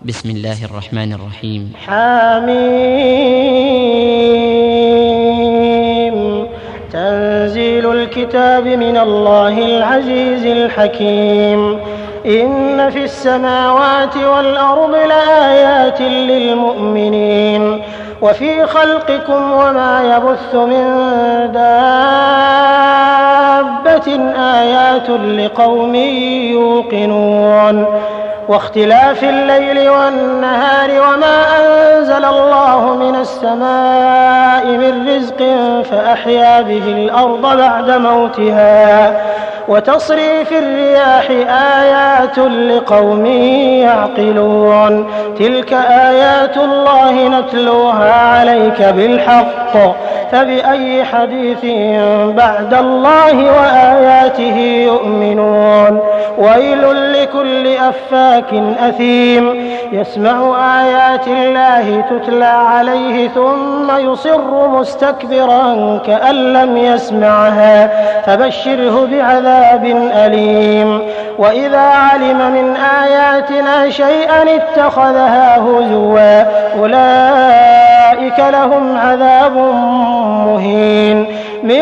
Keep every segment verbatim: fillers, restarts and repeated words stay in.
بسم الله الرحمن الرحيم. حميم. تنزيل الكتاب من الله العزيز الحكيم. إن في السماوات والأرض لآيات للمؤمنين وفي خلقكم وما يبث من دابة آيات لقوم يوقنون واختلاف الليل والنهار وما أنزل الله من السماء من رزق فأحيا به الأرض بعد موتها وتصريف الرياح آيات لقوم يعقلون تلك آيات الله نتلوها عليك بالحق فبأي حديث بعد الله وآياته يؤمنون ويل لكل أفاك أثيم يسمع آيات الله تتلى عليه ثم يصر مستكبرا كأن لم يسمعها فبشره بعذاب أليم وإذا علم من آياتنا شيئا اتخذها هزوا أولئك لهم عذاب مهين من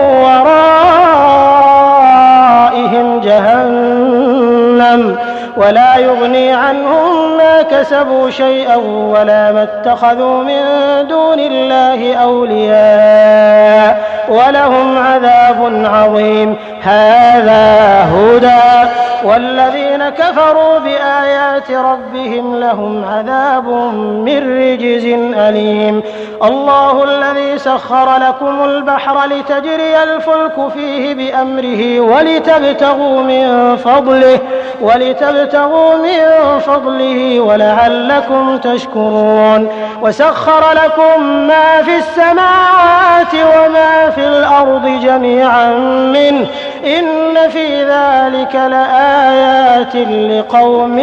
ورائهم جهنم ولا يغني عنهم ما كسبوا شيئا ولا ما اتخذوا من دون الله أولياء ولهم عذاب عظيم هذا هدى والذين كفروا بآيات ربهم لهم عذاب من رجز أليم الله الذي سخر لكم البحر لتجري الفلك فيه بأمره ولتبتغوا من فضله ولتبتغوا من فضله ولعلكم تشكرون وسخر لكم ما في السماوات وما في الأرض جميعا منه إن في ذلك لآيات لقوم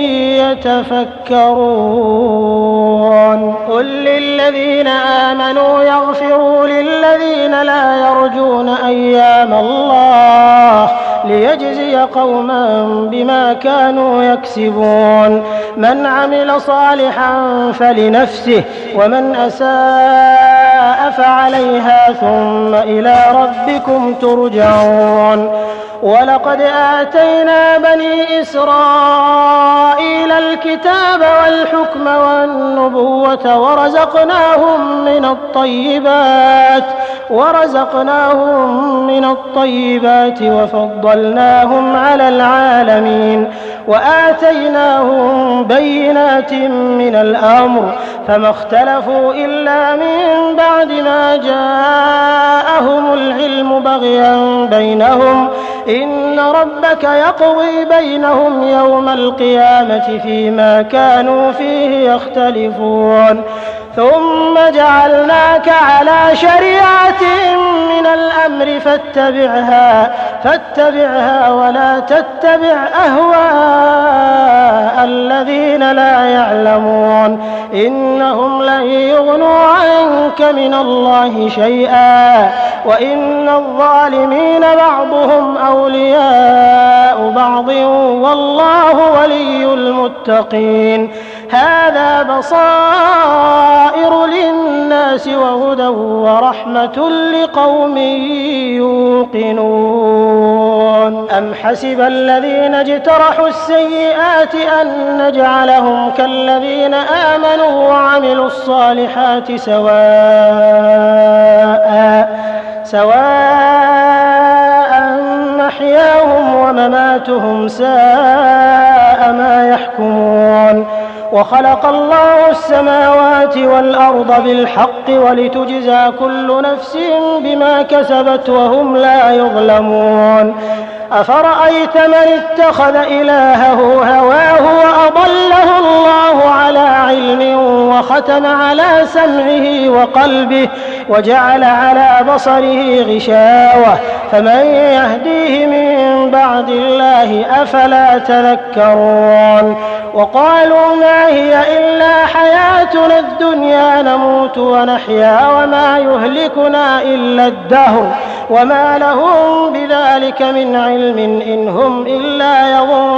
يتفكرون قل للذين آمنوا يغفروا للذين لا يرجون أيام الله ليجزي قوما بما كانوا يكسبون من عمل صالحا فلنفسه ومن أساء فعليها ثم إلى ربكم ترجعون ولقد آتينا بني إسرائيل الكتاب والحكم والنبوة ورزقناهم من الطيبات ورزقناهم من الطيبات وفضلناهم على العالمين وآتيناهم بينات من الأمر فما اختلفوا إلا من بعد ما جاءهم العلم بغيا بينهم إن ربك يقضي بينهم يوم القيامة فيما كانوا فيه يختلفون ثم جعلناك على شريعة من الأمر فاتبعها فاتبعها ولا تتبع أهواء الذين لا يعلمون إنهم لن يغنوا عنك من الله شيئا وإن الظالمين بعضهم أولياء بعض والله ولي المتقين هذا بصائر للناس وهدى ورحمة لقوم يوقنون أم حسب الذين اجترحوا السيئات أن نجعلهم كالذين آمنوا وعملوا الصالحات سواء سواء محياهم ومماتهم ساء ما يحكمون وخلق الله السماوات والأرض بالحق ولتجزى كل نفس بما كسبت وهم لا يظلمون أفرأيت من اتخذ إلهه هواه وأضله الله على علم وختم على سمعه وقلبه وجعل على بصره غشاوة فمن يهديه من بعد الله أفلا تذكرون وقالوا ما هي إلا حياتنا الدنيا نموت ونحيا وما يهلكنا إلا الدهر وما لهم بذلك من علم إن هم إلا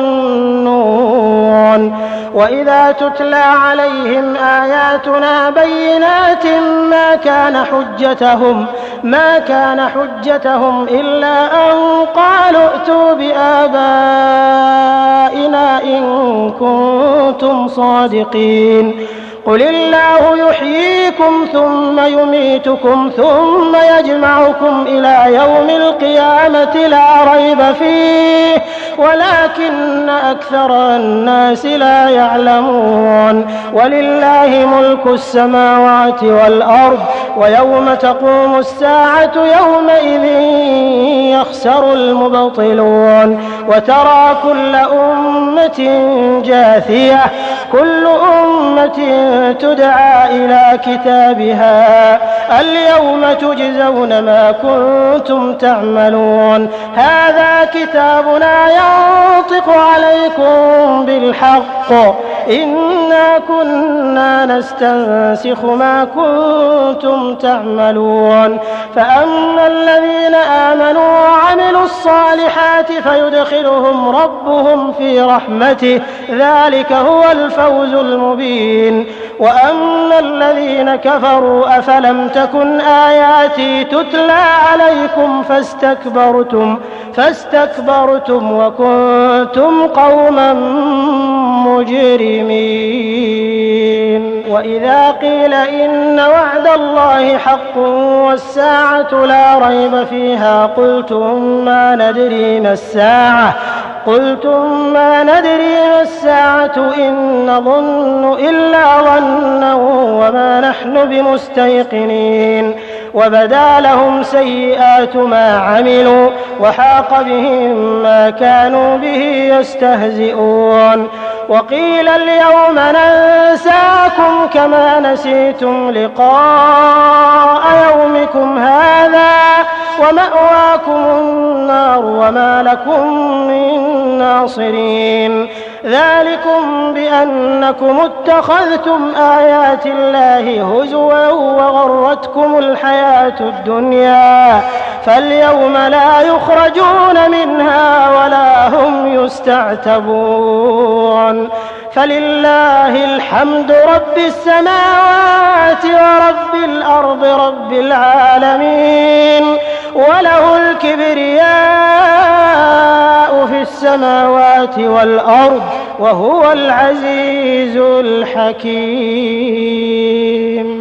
يظنون. وإذا تتلى عليهم آياتنا بينات ما كان حجتهم ما كان حجتهم إلا أن قالوا ائتوا بآبائنا إن كنتم صادقين. قل الله يحييكم ثم يميتكم ثم يجمعكم إلى يوم القيامة لا ريب فيه ولكن أكثر الناس لا يعلمون. ولله ملك السماوات والأرض ويوم تقوم الساعة يومئذ يخسر المبطلون. وترى كل أمة جاثية كل أمة تدعى إلى كتابها اليوم تجزون ما كنتم تعملون. هذا كتابنا ينطق عليكم بالحق إنا كنا نستنسخ ما كنتم تعملون. فأما الذين آمنوا وعملوا الصالحات فيدخلهم ربهم في رحمته ذلك هو الفوز المبين. وأما الذين كفروا أفلم تكن آياتي تتلى عليكم فاستكبرتم فاستكبرتم وكنتم قوما مجرمين. وإذا قيل إن وعد الله حق والساعة لا ريب فيها قلتم ما ندري ما الساعة قلتم ما ندري ما الساعة إن نظن إلا ظنا وما نحن بمستيقنين. وبدا لهم سيئات ما عملوا وحاق بهم ما كانوا به يستهزئون. وقيل اليوم ننساكم كما نسيتم لقاء يومكم هذا ومأواكم النار وما لكم من ناصرين. ذلكم بأنكم اتخذتم آيات الله هزوا وغرتكم الحياة الدنيا فاليوم لا يخرجون منها ولا هم يستعتبون. فلله الحمد رب السماوات ورب الأرض رب العالمين وله الكبرياء في السماوات والأرض وهو العزيز الحكيم.